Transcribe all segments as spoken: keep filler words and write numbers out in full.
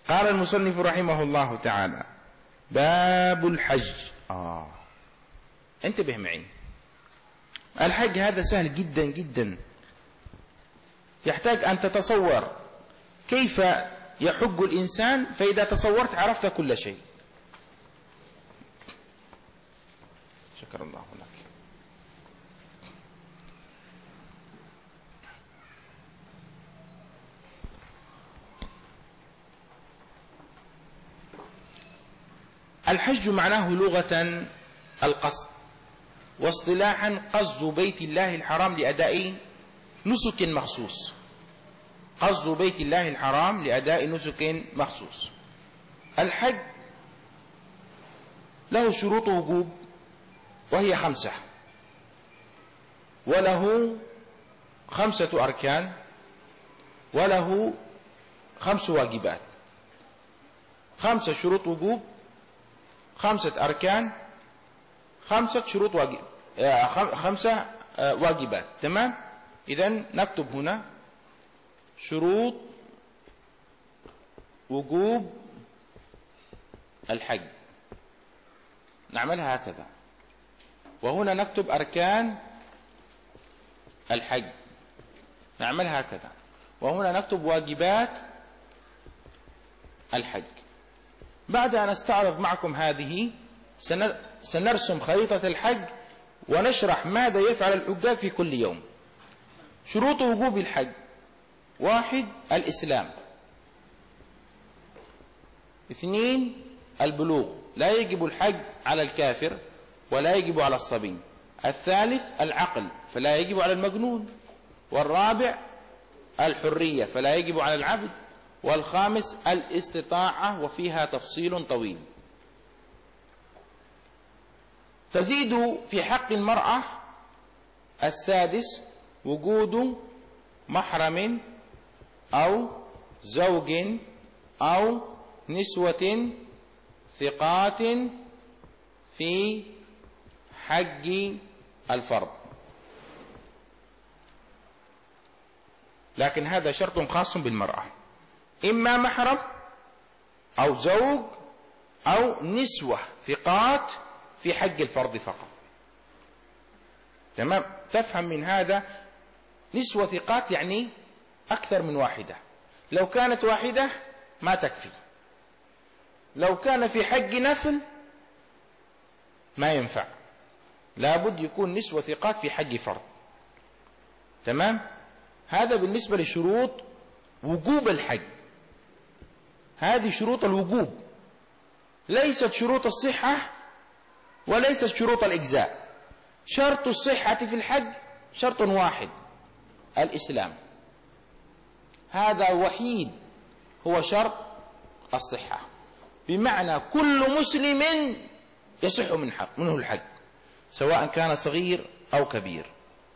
قال المصنف رحمه الله تعالى: باب الحج. آه انتبه معي، الحج هذا سهل جدا جدا، يحتاج أن تتصور كيف يحج الإنسان، فإذا تصورت عرفت كل شيء. شكر الله لك. الحج معناه لغة القصد، واصطلاحا قصد بيت الله الحرام لأداء نسك مخصوص. قصد بيت الله الحرام لأداء نسك مخصوص. الحج له شروط وجوب وهي خمسة، وله خمسة أركان، وله خمس واجبات. خمسة شروط وجوب، خمسة أركان، خمسة شروط واجب، خمسة واجبات. تمام؟ إذن نكتب هنا شروط وجوب الحج، نعملها هكذا. وهنا نكتب أركان الحج، نعملها هكذا. وهنا نكتب واجبات الحج. بعد أن استعرض معكم هذه سنرسم خريطة الحج ونشرح ماذا يفعل الحجاج في كل يوم. شروط وجوب الحج: واحد الإسلام، اثنين البلوغ، لا يجب الحج على الكافر ولا يجب على الصبي. الثالث العقل، فلا يجب على المجنون. والرابع الحرية، فلا يجب على العبد. والخامس الاستطاعة، وفيها تفصيل طويل. تزيد في حق المرأة السادس وجود محرم أو زوج أو نسوة ثقات في حج الفرض، لكن هذا شرط خاص بالمرأة، إما محرم أو زوج أو نسوة ثقات في حج الفرض فقط. تمام؟ تفهم من هذا نسوة ثقات يعني أكثر من واحدة. لو كانت واحدة ما تكفي، لو كان في حج نفل ما ينفع، لابد يكون نسوة ثقات في حج فرض. تمام؟ هذا بالنسبة لشروط وجوب الحج. هذه شروط الوجوب، ليست شروط الصحة وليست شروط الإجزاء. شرط الصحة في الحج شرط واحد: الإسلام. هذا وحيد هو شرط الصحة، بمعنى كل مسلم يصح من حق منه الحج، سواء كان صغير أو كبير،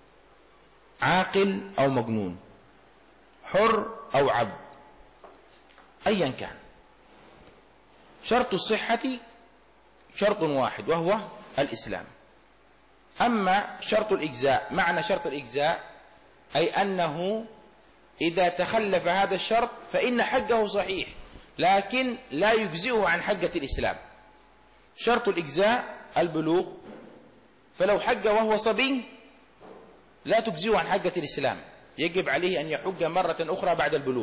عاقل أو مجنون، حر أو عبد، أيا كان. شرط الصحة شرط واحد وهو الإسلام. أما شرط الإجزاء، معنى شرط الإجزاء أي أنه إذا تخلف هذا الشرط فإن حجه صحيح لكن لا يجزئه عن حجة الإسلام. شرط الإجزاء البلوغ، فلو حج وهو صبي لا تجزئه عن حجة الإسلام، يجب عليه أن يحج مرة أخرى بعد البلوغ.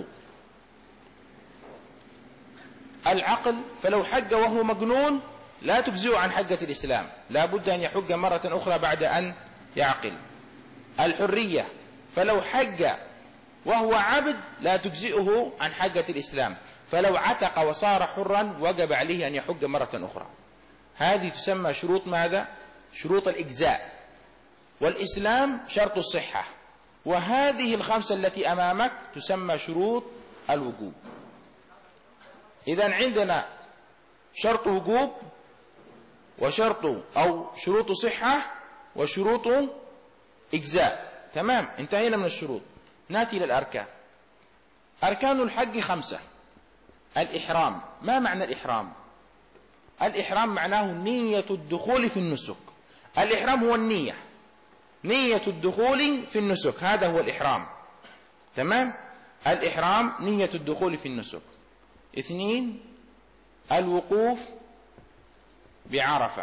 العقل، فلو حج وهو مجنون لا تجزئه عن حجة الإسلام، لا بد أن يحج مرة أخرى بعد أن يعقل. الحرية، فلو حج وهو عبد لا تجزئه عن حجة الإسلام، فلو عتق وصار حرا وجب عليه أن يحج مرة أخرى. هذه تسمى شروط ماذا؟ شروط الإجزاء. والإسلام شرط الصحة، وهذه الخمسة التي أمامك تسمى شروط الوجوب. إذن عندنا شرط وجوب وشرط أو شروط صحة وشروط إجزاء. تمام؟ انتهينا من الشروط. نأتي للأركان. أركان الحج خمسة. الإحرام. ما معنى الإحرام؟ الإحرام معناه نية الدخول في النسك. الإحرام هو النية، نية الدخول في النسك، هذا هو الإحرام. تمام؟ الإحرام نية الدخول في النسك. اثنين الوقوف بعرفة.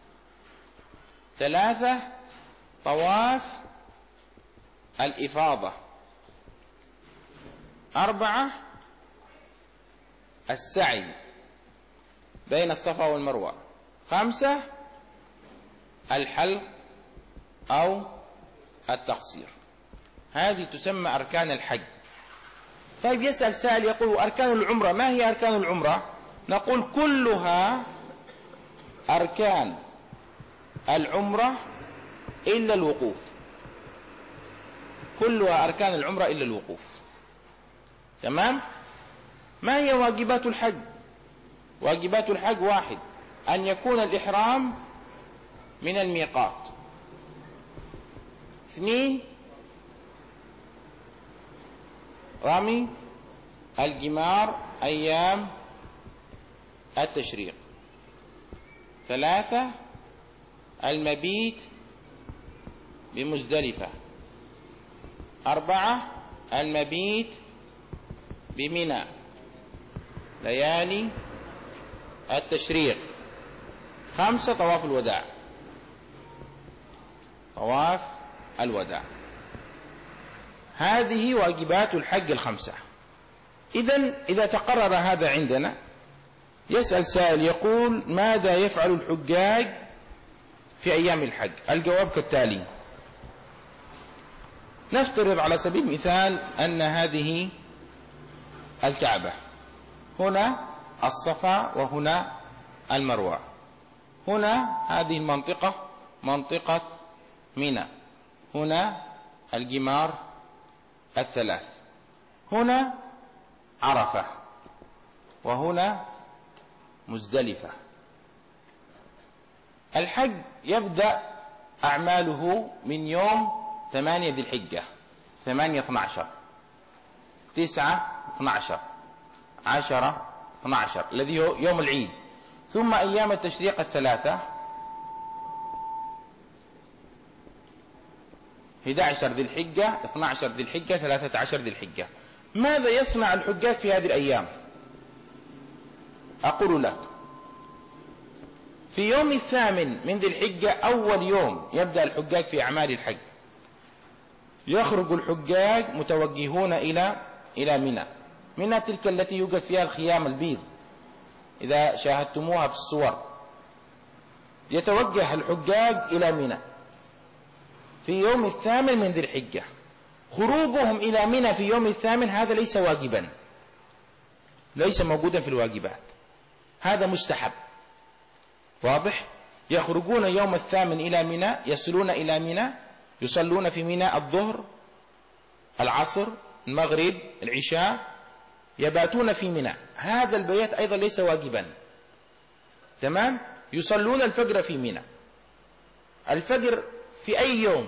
ثلاثة طواف الإفاضة. أربعة السعي بين الصفا والمروة. خمسة الحلق أو التقصير. هذه تسمى أركان الحج. طيب يسأل سائل يقول أركان العمرة ما هي أركان العمرة؟ نقول كلها أركان العمرة إلا الوقوف، كلها أركان العمرة إلا الوقوف. تمام؟ ما هي واجبات الحج؟ واجبات الحج واحد، أن يكون الإحرام من الميقات. اثنين رمي الجمار أيام التشريق. ثلاثة المبيت بمزدلفة. أربعة المبيت بمنى ليالي التشريق. خمسة طواف الوداع، طواف الوداع. هذه واجبات الحج الخمسة. إذن إذا تقرر هذا عندنا يسأل سائل يقول ماذا يفعل الحجاج في أيام الحج؟ الجواب كالتالي: نفترض على سبيل المثال أن هذه الكعبة، هنا الصفا وهنا المروة، هنا هذه المنطقة منطقة منى، هنا الجمار الثلاث، هنا عرفة، وهنا مزدلفة. الحج يبدأ أعماله من يوم ثمانية ذي الحجة، ثمانية اثنا عشر، تسعة اثنا عشر، عشرة اثنا عشر الذي هو يوم العيد، ثم أيام التشريق الثلاثة، أحد عشر ذي الحجة، اثنا عشر ذي الحجة، ثلاثة عشر ذي الحجة. ماذا يصنع الحجاج في هذه الأيام؟ أقول لك: في يوم الثامن من ذي الحجة أول يوم يبدأ الحجاج في أعمال الحج، يخرج الحجاج متوجهون إلى إلى منى. منى تلك التي يوجد فيها الخيام البيض إذا شاهدتموها في الصور. يتوجه الحجاج إلى منى في يوم الثامن من ذي الحجة. خروجهم إلى منى في يوم الثامن هذا ليس واجبا، ليس موجودا في الواجبات، هذا مستحب. واضح؟ يخرجون يوم الثامن إلى منى، يصلون إلى منى، يصلون في منى الظهر، العصر، المغرب، العشاء، يباتون في منى. هذا البيات أيضا ليس واجبا. تمام؟ يصلون الفجر في منى. الفجر في أي يوم؟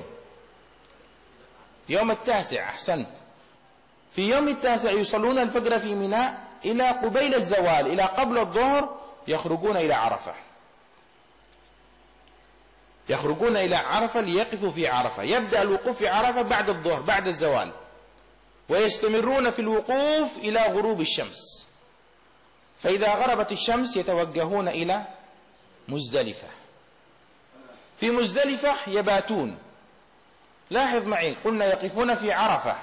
يوم التاسع. أحسنت. في يوم التاسع يصلون الفجر في منى إلى قبيل الزوال، إلى قبل الظهر يخرجون إلى عرفة، يخرجون إلى عرفة ليقفوا في عرفة. يبدأ الوقوف في عرفة بعد الظهر، بعد الزوال، ويستمرون في الوقوف إلى غروب الشمس. فإذا غربت الشمس يتوجهون إلى مزدلفة. في مزدلفة يباتون. لاحظ معي، قلنا يقفون في عرفة،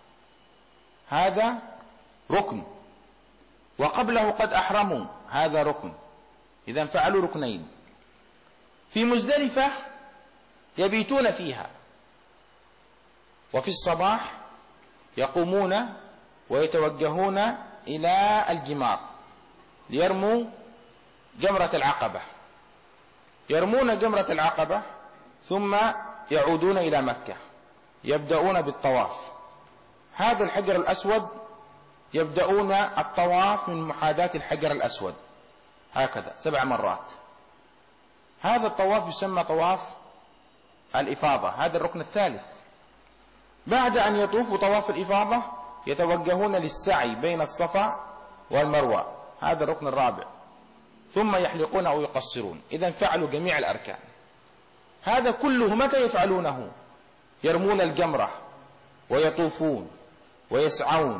هذا ركن، وقبله قد أحرموا، هذا ركن، إذا فعلوا ركنين. في مزدلفة يبيتون فيها، وفي الصباح يقومون ويتوجهون إلى الجمار ليرموا جمرة العقبة. يرمون جمرة العقبة ثم يعودون إلى مكة، يبدأون بالطواف. هذا الحجر الأسود يبدأون الطواف من محاذاة الحجر الأسود هكذا سبع مرات. هذا الطواف يسمى طواف الإفاضة، هذا الركن الثالث. بعد أن يطوفوا طواف الإفاضة يتوجهون للسعي بين الصفا والمروة، هذا الركن الرابع. ثم يحلقون أو يقصرون. إذن فعلوا جميع الأركان. هذا كله متى يفعلونه؟ يرمون الجمرة ويطوفون ويسعون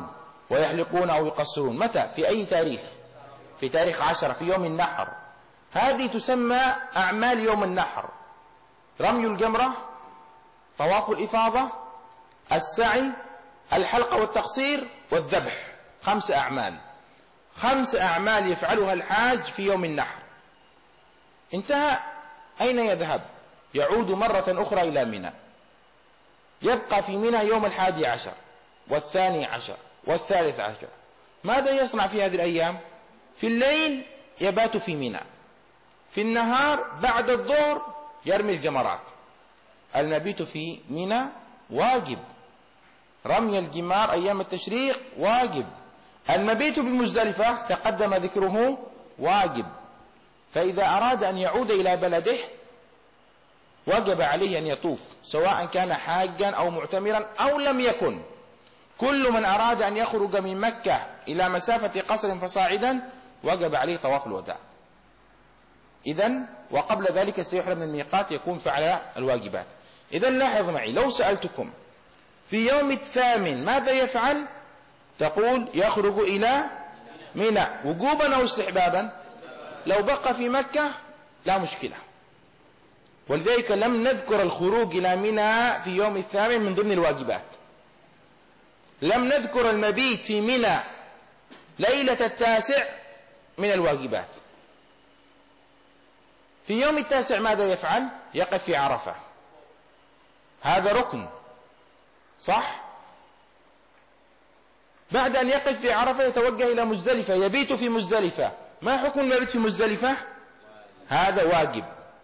ويحلقون أو يقصرون. متى؟ في أي تاريخ؟ في تاريخ عشرة، في يوم النحر. هذه تسمى أعمال يوم النحر: رمي الجمرة، طواف الإفاضة، السعي، الحلق والتقصير، والذبح. خمس أعمال، خمس أعمال يفعلها الحاج في يوم النحر. انتهى، أين يذهب؟ يعود مرة أخرى إلى منى، يبقى في منى يوم الحادي عشر والثاني عشر والثالث عشر. ماذا يصنع في هذه الأيام؟ في الليل يبات في منى، في النهار بعد الظهر يرمي الجمرات. المبيت في منى واجب، رمي الجمار أيام التشريق واجب. المبيت بمزدلفة تقدم ذكره واجب. فإذا أراد أن يعود إلى بلده وجب عليه أن يطوف، سواء كان حاجا أو معتمرا أو لم يكن. كل من أراد أن يخرج من مكة إلى مسافة قصر فصاعدا وجب عليه طواف الوداع. إذن وقبل ذلك سيحرم من الميقات، يكون فعل الواجبات. إذن لاحظ معي، لو سألتكم في يوم الثامن ماذا يفعل؟ تقول يخرج إلى منى وجوبا أو استحبابا. لو بقى في مكة لا مشكلة، ولذلك لم نذكر الخروج إلى منى في يوم الثامن من ضمن الواجبات. لم نذكر المبيت في منى ليلة التاسع من الواجبات. في يوم التاسع ماذا يفعل؟ يقف في عرفة، هذا ركن صح؟ بعد أن يقف في عرفة يتوجه إلى مزدلفة، يبيت في مزدلفة. ما حكم المبيت في مزدلفة؟ هذا واجب.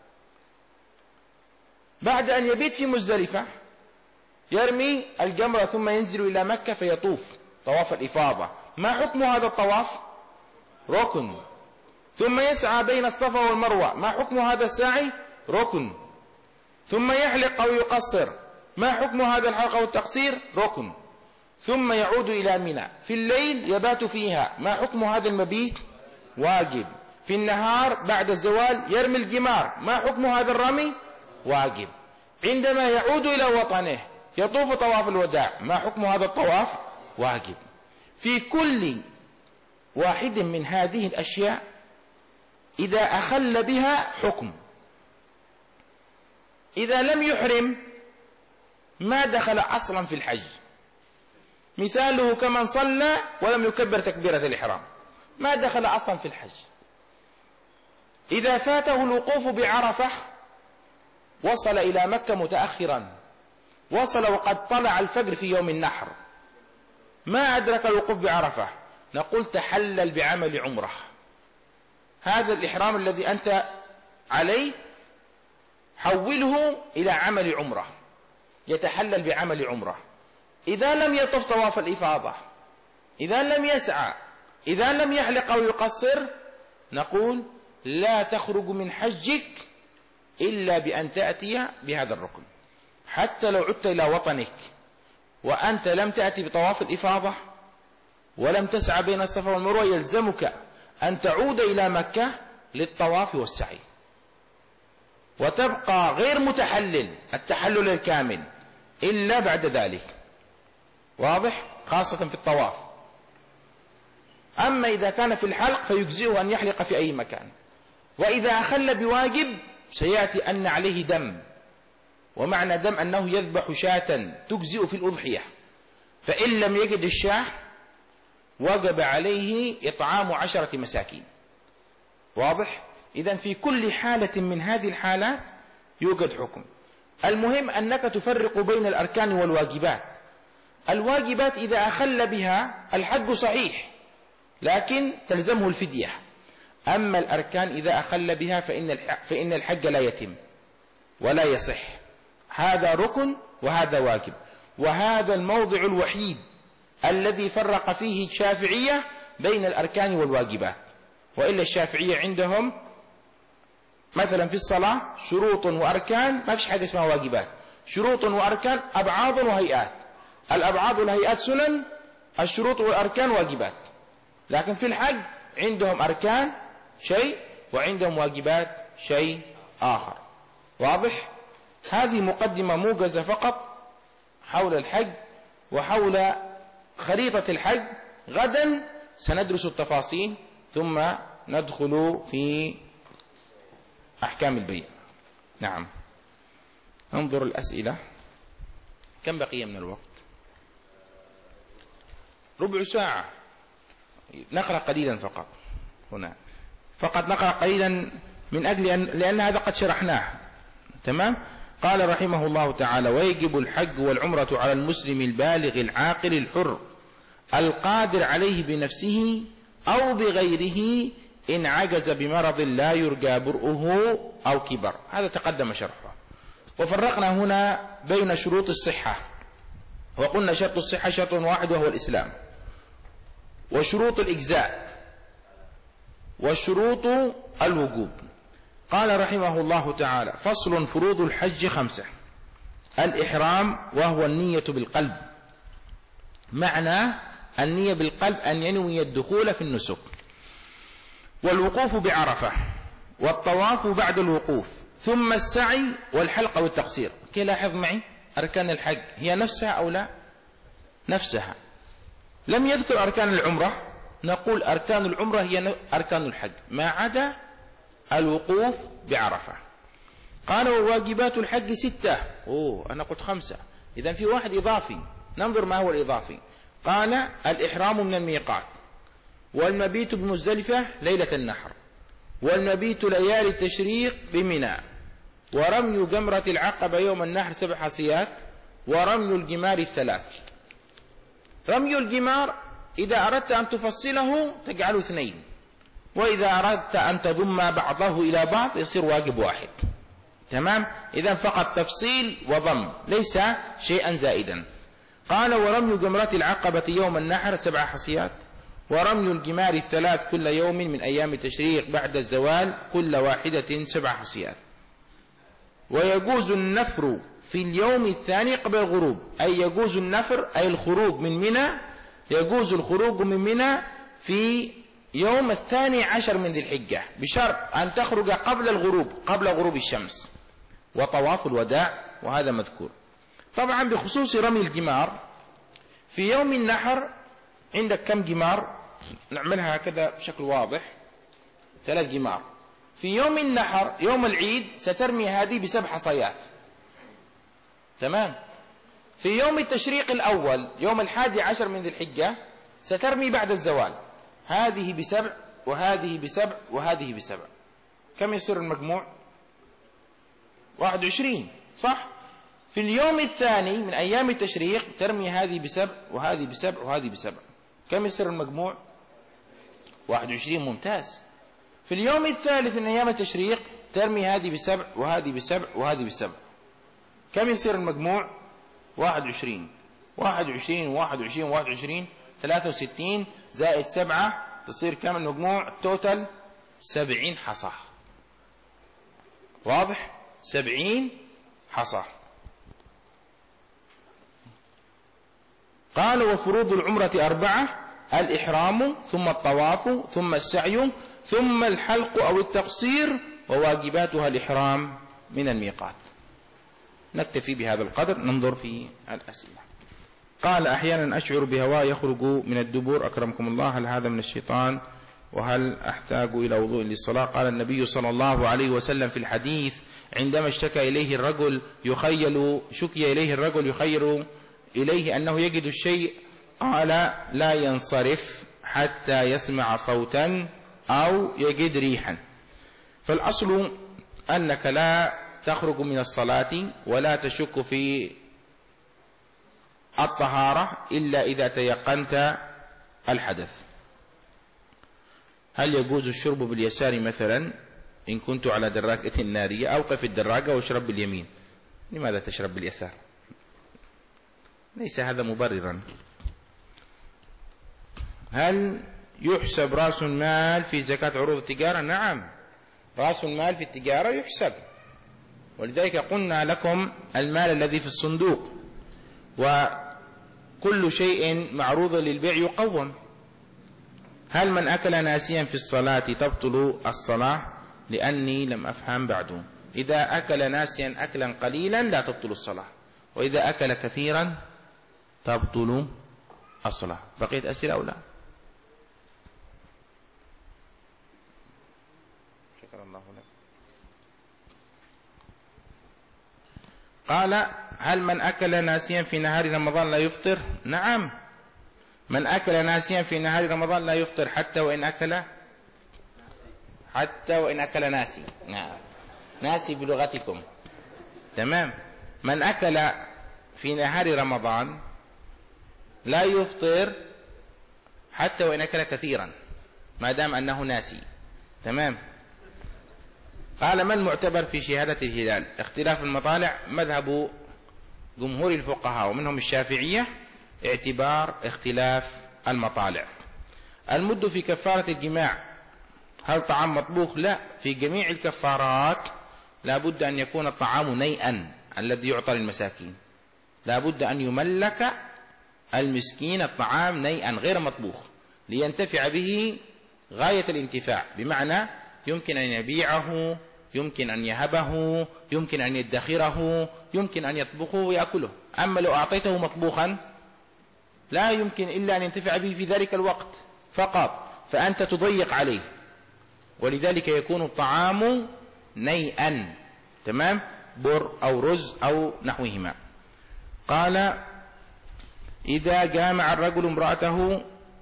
بعد أن يبيت في مزدلفة يرمي الجمرة ثم ينزل إلى مكة فيطوف طواف الإفاضة. ما حكم هذا الطواف؟ ركن. ثم يسعى بين الصفا والمروة. ما حكم هذا السعي؟ ركن. ثم يحلق أو يقصر. ما حكم هذا الحلق أو التقصير؟ ركن. ثم يعود إلى منى، في الليل يبات فيها. ما حكم هذا المبيت؟ واجب. في النهار بعد الزوال يرمي الجمار. ما حكم هذا الرمي؟ واجب. عندما يعود إلى وطنه يطوف طواف الوداع. ما حكم هذا الطواف؟ واجب. في كل واحد من هذه الأشياء إذا أخل بها حكم. إذا لم يحرم ما دخل أصلا في الحج. مثاله كمن صلى ولم يكبر تكبيرة الإحرام، ما دخل أصلا في الحج. إذا فاته الوقوف بعرفة وصل إلى مكة متأخرا، وصل وقد طلع الفجر في يوم النحر، ما أدرك الوقوف بعرفة، نقول تحلل بعمل عمره. هذا الإحرام الذي أنت عليه حوله إلى عمل عمره، يتحلل بعمل عمره. إذا لم يطف طواف الإفاضة، إذا لم يسعى، إذا لم يحلق أو يقصر، نقول لا تخرج من حجك إلا بأن تأتي بهذا الركن. حتى لو عدت إلى وطنك وأنت لم تأتي بطواف الإفاضة ولم تسعى بين الصفا والمروة، يلزمك أن تعود إلى مكة للطواف والسعي، وتبقى غير متحلل التحلل الكامل إلا بعد ذلك. واضح؟ خاصة في الطواف. أما إذا كان في الحلق فيجزئه أن يحلق في أي مكان. وإذا أخل بواجب سيأتي أن عليه دم، ومعنى دم أنه يذبح شاة تجزئ في الأضحية، فإن لم يجد الشاة وجب عليه إطعام عشرة مساكين. واضح؟ إذن في كل حالة من هذه الحالات يوجد حكم. المهم أنك تفرق بين الأركان والواجبات. الواجبات إذا أخل بها الحج صحيح لكن تلزمه الفدية. أما الأركان إذا أخل بها فإن فإن الحج لا يتم ولا يصح. هذا ركن وهذا واجب. وهذا الموضع الوحيد الذي فرق فيه الشافعية بين الأركان والواجبات. وإلا الشافعية عندهم مثلا في الصلاة شروط وأركان، ما فيش حاجة اسمها واجبات. شروط وأركان، أبعاض وهيئات. الأبعاض والهيئات سنن، الشروط والأركان واجبات. لكن في الحج عندهم أركان شيء وعندهم واجبات شيء آخر. واضح؟ هذه مقدمة موجزة فقط حول الحج وحول خريطة الحج غدا سندرس التفاصيل ثم ندخل في أحكام البيع. نعم. انظر الأسئلة. كم بقي من الوقت؟ ربع ساعة. نقرأ قليلا فقط هنا، فقط نقرأ قليلا من أجل أن لأن هذا قد شرحناه. تمام. قال رحمه الله تعالى: ويجب الحج والعمرة على المسلم البالغ العاقل الحر القادر عليه بنفسه أو بغيره إن عجز بمرض لا يرجى برؤه أو كبر. هذا تقدم شرحه. وفرقنا هنا بين شروط الصحة، وقلنا شرط الصحة شرط واحد وهو الإسلام، وشروط الإجزاء، وشروط الوجوب. قال رحمه الله تعالى: فصل: فروض الحج خمسة. الإحرام وهو النية بالقلب. معنى النية بالقلب أن ينوي الدخول في النسك، والوقوف بعرفة، والطواف بعد الوقوف، ثم السعي والحلق والتقصير. كي لاحظ معي أركان الحج هي نفسها أو لا؟ نفسها. لم يذكر أركان العمرة، نقول أركان العمرة هي أركان الحج ما عدا الوقوف بعرفة. قال: وواجبات الحج ستة. أوه أنا قلت خمسة، إذن في واحد إضافي. ننظر ما هو الإضافي. قال: الإحرام من الميقات، والمبيت بمزدلفة ليلة النحر، والمبيت ليالي التشريق بمنى، ورمي جمرة العقبة يوم النحر سبع حصيات، ورمي الجمار الثلاث. رمي الجمار إذا أردت أن تفصله تجعله اثنين، وإذا أردت أن تضم بعضه إلى بعض يصير واجب واحد. تمام. إذن فقط تفصيل وضم، ليس شيئا زائدا. قال: ورمي جمرة العقبة يوم النحر سبع حصيات، ورمي الجمار الثلاث كل يوم من أيام التشريق بعد الزوال كل واحدة سبع حصيات. ويجوز النفر في اليوم الثاني قبل الغروب، أي يجوز النفر أي الخروج من منى، يجوز الخروج من منى في يوم الثاني عشر من ذي الحجة، بشرط أن تخرج قبل الغروب، قبل غروب الشمس. وطواف الوداع، وهذا مذكور. طبعا بخصوص رمي الجمار في يوم النحر، عندك كم جمار؟ نعملها هكذا بشكل واضح، ثلاث جمار. في يوم النحر يوم العيد سترمي هذه بسبع حصيات. تمام. في يوم التشريق الأول يوم الحادي عشر من ذي الحجة سترمي بعد الزوال، هذه بسبع وهذه بسبع وهذه بسبع. كم يصير المجموع؟ واحد وعشرين، صح؟ في اليوم الثاني من أيام التشريق ترمي هذه بسبع وهذه بسبع وهذه بسبع. كم يصير المجموع؟ واحد وعشرين. ممتاز. في اليوم الثالث من أيام التشريق ترمي هذه بسبع وهذه بسبع وهذه بسبع. كم يصير المجموع؟ واحد وعشرين. واحد وعشرين واحد وعشرين واحد وعشرين ثلاثة وستين زائد سبعة تصير كم المجموع؟ توتال سبعين حصى. واضح؟ سبعين حصى. قال: وفروض العمرة أربعة: الإحرام، ثم الطواف، ثم السعي، ثم الحلق أو التقصير، وواجباتها الإحرام من الميقات. نكتفي بهذا القدر. ننظر في الأسئلة. قال: أحيانا أشعر بهواء يخرج من الدبر أكرمكم الله، هل هذا من الشيطان؟ وهل أحتاج إلى وضوء للصلاة؟ قال النبي صلى الله عليه وسلم في الحديث عندما اشتكى إليه الرجل يخيل شكي إليه الرجل يخيل إليه أنه يجد الشيء، قال: لا ينصرف حتى يسمع صوتا أو يجد ريحا. فالأصل أنك لا تخرج من الصلاة ولا تشك في الطهارة إلا إذا تيقنت الحدث. هل يجوز الشرب باليسار مثلا إن كنت على دراجة نارية؟ أوقف الدراجة واشرب باليمين. لماذا تشرب باليسار؟ ليس هذا مبررا. هل يحسب رأس المال في زكاة عروض التجارة؟ نعم، رأس المال في التجارة يحسب، ولذلك قلنا لكم المال الذي في الصندوق، وكل شيء معروض للبيع يقوم. هل من أكل ناسيا في الصلاة تبطل الصلاة؟ لأني لم أفهم بعده. إذا أكل ناسيا أكلا قليلا لا تبطل الصلاة، وإذا أكل كثيرا تبطل الصلاة. بقيت أسئلة أو لا؟ شكر الله لك. قال هل من أكل ناسيا في نهار رمضان لا يفطر؟ نعم، من أكل ناسيا في نهار رمضان لا يفطر حتى وإن أكل حتى وإن أكل ناسي. نعم، ناسي بلغتكم. تمام. من أكل في نهار رمضان لا يفطر حتى وإن أكل كثيرا ما دام أنه ناسي. تمام. قال ما المعتبر في شهادة الهلال؟ اختلاف المطالع. مذهب جمهور الفقهاء ومنهم الشافعية اعتبار اختلاف المطالع. المد في كفارة الجماع هل طعام مطبوخ؟ لا، في جميع الكفارات لا بد أن يكون الطعام نيئا الذي يعطى للمساكين، لا بد أن يملك المسكين الطعام نيئا غير مطبوخ لينتفع به غاية الانتفاع، بمعنى يمكن أن يبيعه، يمكن أن يهبه، يمكن أن يدخره، يمكن أن يطبخه ويأكله. أما لو أعطيته مطبوخا لا يمكن إلا أن ينتفع به في ذلك الوقت فقط، فأنت تضيق عليه، ولذلك يكون الطعام نيئا. تمام. بر أو رز أو نحوهما. قال إذا جامع الرجل امرأته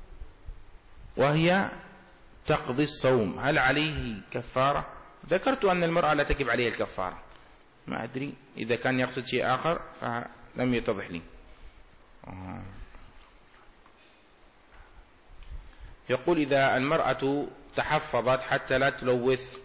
وهي تقضي الصوم هل عليه كفارة؟ ذكرت أن المرأة لا تجب عليها الكفارة، ما أدري إذا كان يقصد شيء آخر فلم يتضح لي. يقول إذا المرأة تحفظت حتى لا تلوث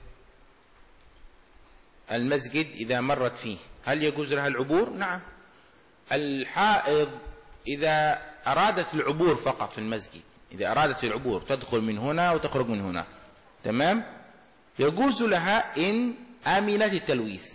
المسجد إذا مرت فيه هل يجوز لها العبور؟ نعم. الحائض إذا أرادت العبور فقط في المسجد، إذا أرادت العبور تدخل من هنا وتخرج من هنا، تمام، يجوز لها إن آمنت التلويث.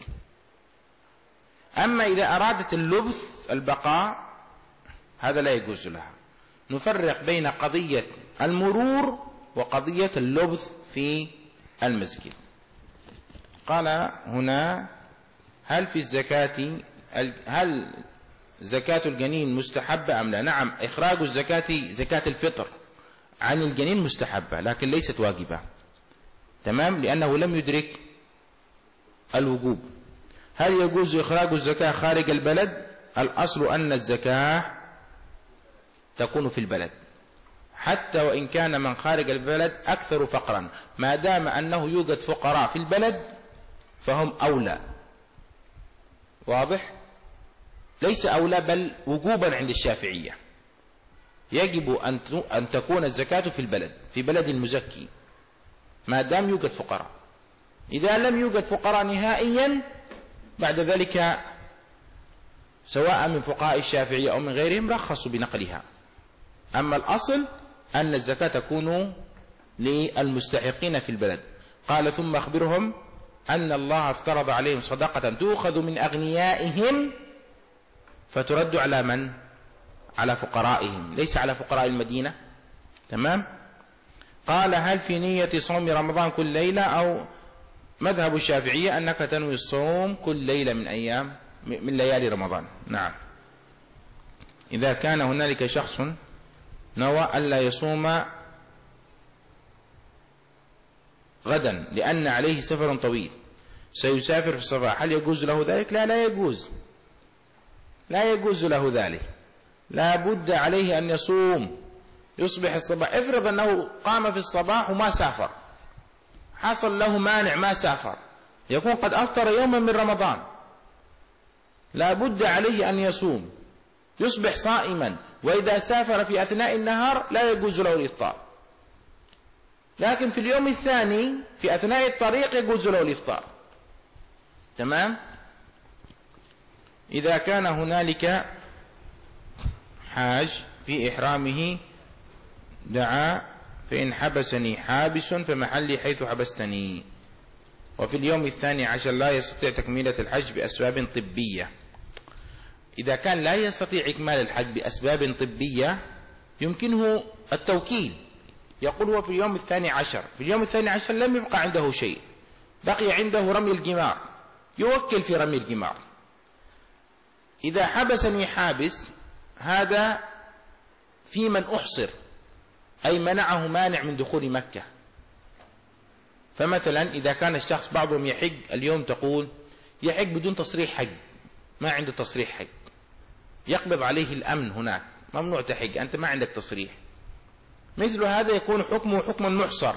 أما إذا أرادت اللبث البقاء هذا لا يجوز لها. نفرق بين قضية المرور وقضية اللبث في المسجد. قال هنا هل في الزكاة هل زكاة الجنين مستحبة أم لا؟ نعم، إخراج الزكاة زكاة الفطر عن الجنين مستحبة لكن ليست واجبة. تمام، لأنه لم يدرك الوجوب. هل يجوز إخراج الزكاة خارج البلد؟ الأصل أن الزكاة تكون في البلد حتى وإن كان من خارج البلد أكثر فقرا، ما دام أنه يوجد فقراء في البلد فهم أولى. واضح؟ ليس أولى بل وجوبا عند الشافعية، يجب أن تكون الزكاة في البلد، في بلد المزكي ما دام يوجد فقراء. إذا لم يوجد فقراء نهائيا بعد ذلك سواء من فقهاء الشافعية أو من غيرهم رخصوا بنقلها. أما الأصل أن الزكاة تكون للمستحقين في البلد. قال ثم أخبرهم أن الله افترض عليهم صدقة تؤخذ من أغنيائهم فترد على من؟ على فقرائهم، ليس على فقراء المدينة. تمام. قال هل في نية صوم رمضان كل ليلة؟ أو مذهب الشافعية أنك تنوي الصوم كل ليلة من أيام من ليالي رمضان. نعم، إذا كان هنالك شخص نوى ألا يصوم غدا لأن عليه سفر طويل سيسافر في الصباح هل يجوز له ذلك؟ لا لا يجوز، لا يجوز له ذلك، لا بد عليه أن يصوم يصبح الصباح. افرض أنه قام في الصباح وما سافر، حصل له مانع ما سافر، يكون قد أفطر يوما من رمضان، لا بد عليه أن يصوم يصبح صائما. وإذا سافر في أثناء النهار لا يجوز له الإفطار، لكن في اليوم الثاني في أثناء الطريق يجوز له الإفطار. تمام. إذا كان هنالك حاج في إحرامه دعا فإن حبسني حابس فمحلي حيث حبستني، وفي اليوم الثاني عشر لا يستطيع تكميلة الحج بأسباب طبية. إذا كان لا يستطيع إكمال الحج بأسباب طبية يمكنه التوكيل، يقول هو في اليوم الثاني عشر، في اليوم الثاني عشر لم يبقى عنده شيء، بقي عنده رمي الجمار، يوكل في رمي الجمار. إذا حبسني حابس هذا في من أحصر، أي منعه مانع من دخول مكة، فمثلا إذا كان الشخص بعضهم يحج اليوم تقول يحج بدون تصريح حج، ما عنده تصريح حج، يقبض عليه الأمن هناك، ممنوع تحج، أنت ما عندك تصريح. مثل هذا يكون حكمه حكما محصر،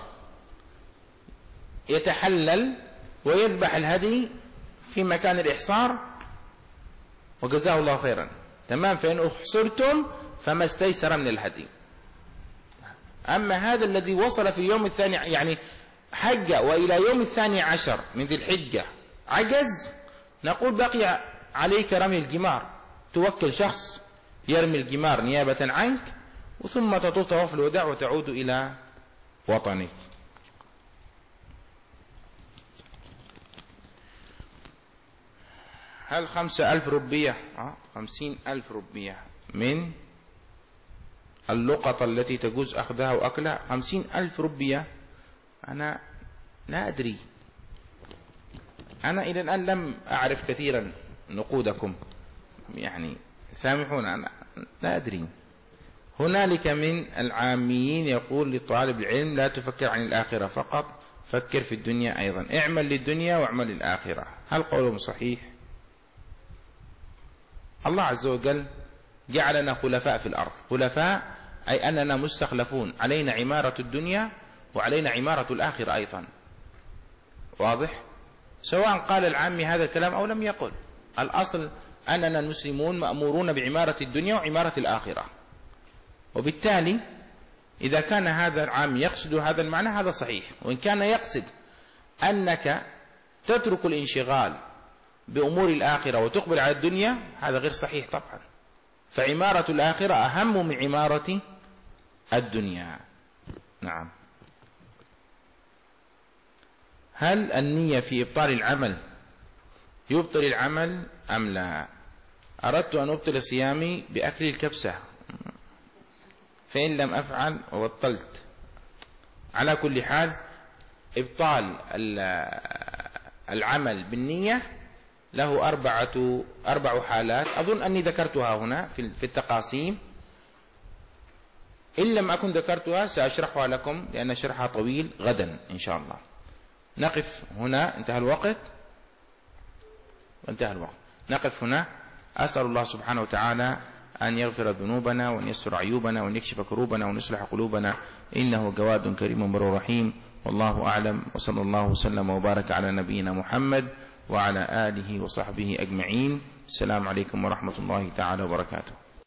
يتحلل ويذبح الهدي في مكان الإحصار وجزاه الله خيرا، تمام. فإن أحصرتم فما استيسر من الهدي. أما هذا الذي وصل في اليوم الثاني، يعني حج وإلى يوم الثاني عشر من ذي الحجة عجز، نقول بقي عليك رمي الجمار، توكل شخص يرمي الجمار نيابة عنك، وثم تطوف طواف الوداع وتعود إلى وطنك. هل خمسة ألف ربية خمسين ألف ربية من اللقطة التي تجوز أخذها وأكلها؟ خمسين ألف ربية أنا لا أدري، أنا إلى الآن لم أعرف كثيرا نقودكم، يعني سامحونا، أنا لا أدري. هنالك من العاميين يقول لطالب العلم لا تفكر عن الآخرة فقط، فكر في الدنيا أيضا، اعمل للدنيا واعمل للآخرة. هل قولهم صحيح؟ الله عز وجل جعلنا خلفاء في الأرض، خلفاء أي أننا مستخلفون، علينا عمارة الدنيا وعلينا عمارة الآخرة أيضا، واضح؟ سواء قال العامي هذا الكلام أو لم يقل، الأصل أننا المسلمون مأمورون بعمارة الدنيا وعمارة الآخرة. وبالتالي إذا كان هذا العام يقصد هذا المعنى هذا صحيح، وإن كان يقصد أنك تترك الانشغال بأمور الآخرة وتقبل على الدنيا هذا غير صحيح طبعا، فعمارة الآخرة أهم من عمارة الدنيا. نعم. هل النية في إبطال العمل يبطل العمل أم لا؟ أردت أن أبطل صيامي بأكل الكبسة، فإن لم أفعل وبطلت. على كل حال إبطال العمل بالنية له أربعة أربع حالات، أظن أني ذكرتها هنا في التقاسيم، إن لم أكن ذكرتها سأشرحها لكم لأن شرحها طويل غدا إن شاء الله. نقف هنا، انتهى الوقت وانتهى الوقت نقف هنا. أسأل الله سبحانه وتعالى أن يغفر ذنوبنا وأن يستر عيوبنا وأن يكشف كروبنا وأن يصلح قلوبنا، إنه جواد كريم بر رحيم. والله أعلم، وصلى الله وسلم وبارك على نبينا محمد وعلى آله وصحبه أجمعين. السلام عليكم ورحمة الله تعالى وبركاته.